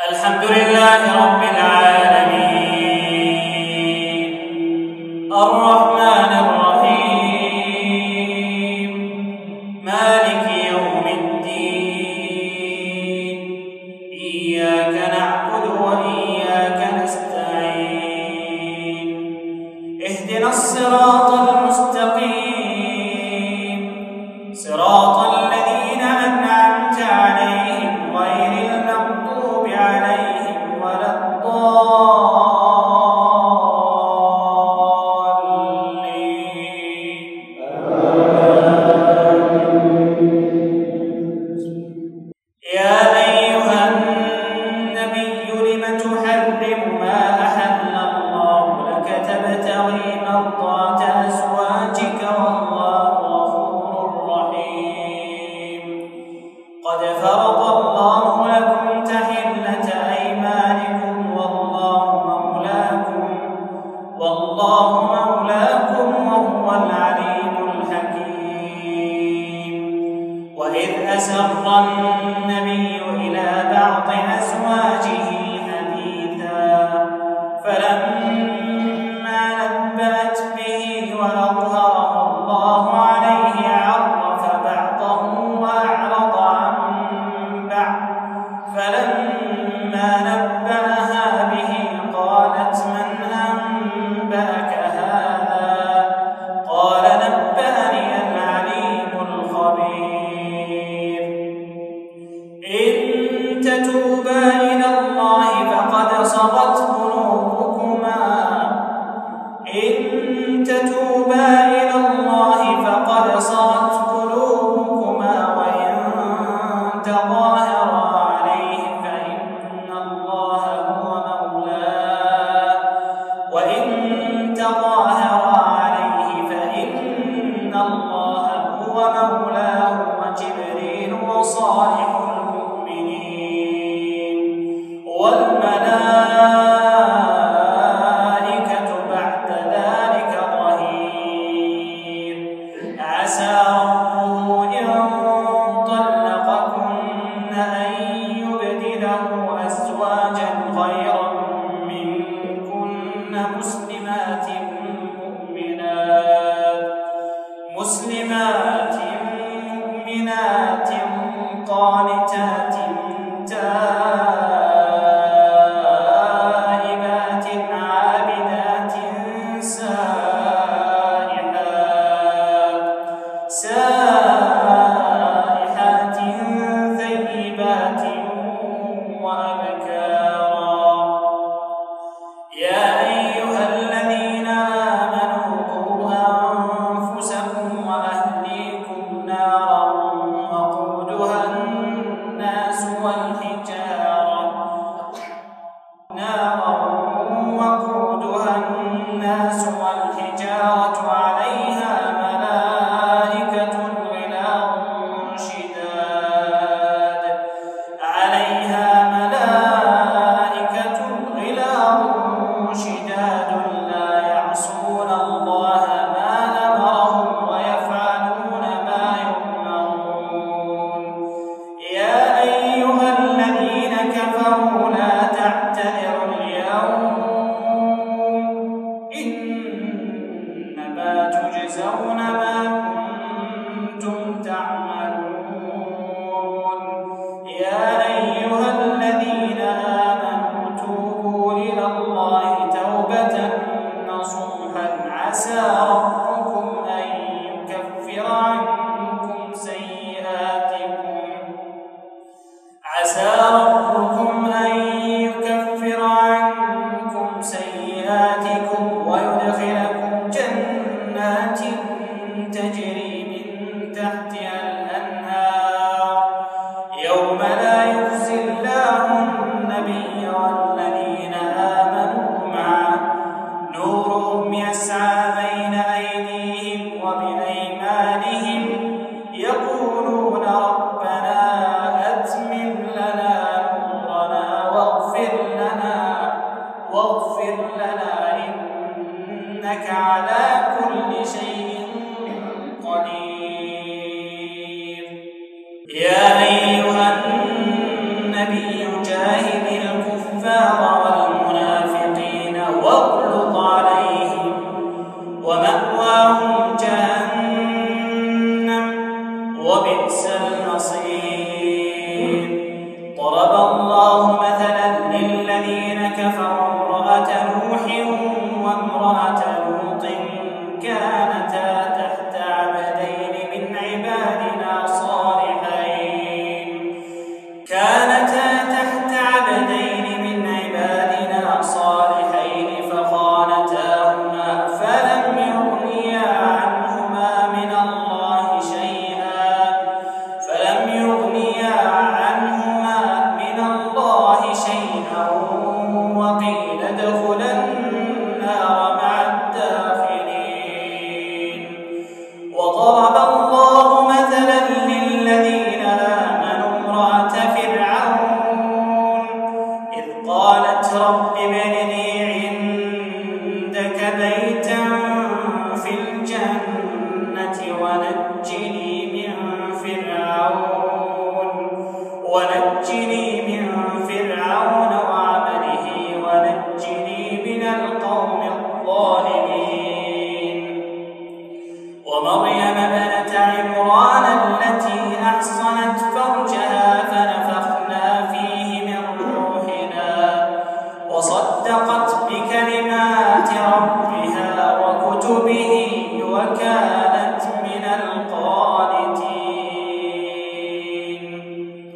الحمد لله رب العالمين الرحمن الرحيم مالك يوم الدين إياك نعبد وإياك نستعين اهدنا الصراط المستقيم صراط الذين أنعمت عليهم غير المغضوب عليهم ولا الضالين. يا أيها النبي لم تحرم ما أحل الله لك تبتغي مرضات أزواجك والله غفور رحيم. قد فرض الله لكم تحلة أيمانكم والله مولاكم وهو العليم الحكيم. وإذ أسر النبي إلى بعض أزواجه حديثا فلما نبأت به وأظهره الله عليه عرف بعضه وأعرض عن بعض فلما نبأها به قالت من أنبأك هذا؟ قال نبأني العليم الخبير. إن تتوبا إلى الله فقد صغت قلوبكما وإن تظاهرا عليه فإن الله هو مولاه وجبريل وصالح المؤمنين والملائكة بعد ذلك ظهير. عسى ربه إن طلقكن أن يبدله أزواجا خيرا منكن مسلمات مؤمنات قانتات تائبات عابدات سائحات ثيبات وأبكارا. يا أيها الذين آمنوا قوا أنفسكم وأهليكم نارا وقودها الناس والحجارة عليها ملائكة غلاظ شداد لا يعصون الله ما أمرهم ويفعلون ما يؤمرون. يا أيها الذين كفروا لا تعتذروا اليوم إنما تجزون ما كنتم تعملون. يا أيها الذين آمنوا توبوا إلى الله توبة نصوحا عسى ربكم أن يكفر عنكم سيئاتكم ويدخلكم جنات تجري من تحتها الأنهار يوم لا يخزي الله النبي والذين آمنوا معه نورهم يسعى بين أيديهم وبأيمانهم يقولون ربنا أتمم لنا نورنا واغفر لنا إنك على كل شيء قدير. يا أيها النبي جاهد الكفار والمنافقين واغلظ عليهم ومأواهم جهنم وبئس المصير. ضرب الله مثلا للذين كفروا امرأة نوح وامرأة لوط كانتا تحت عبدين من عبادنا صالحين فخانتاهما فلم يغنيا عنهما من الله شيئا وقيل ادخلا النار مع الداخلين. وضرب الله مثلا للذين آمنوا امرأة فرعون إذ قالت رب ابن لي عندك بيتا في الجنة ونجني من فرعون وعمله ونجني من القوم الظالمين. ومريم ابنة عمران التي أحصنت فرجها فنفخنا فيه من روحنا وصدقت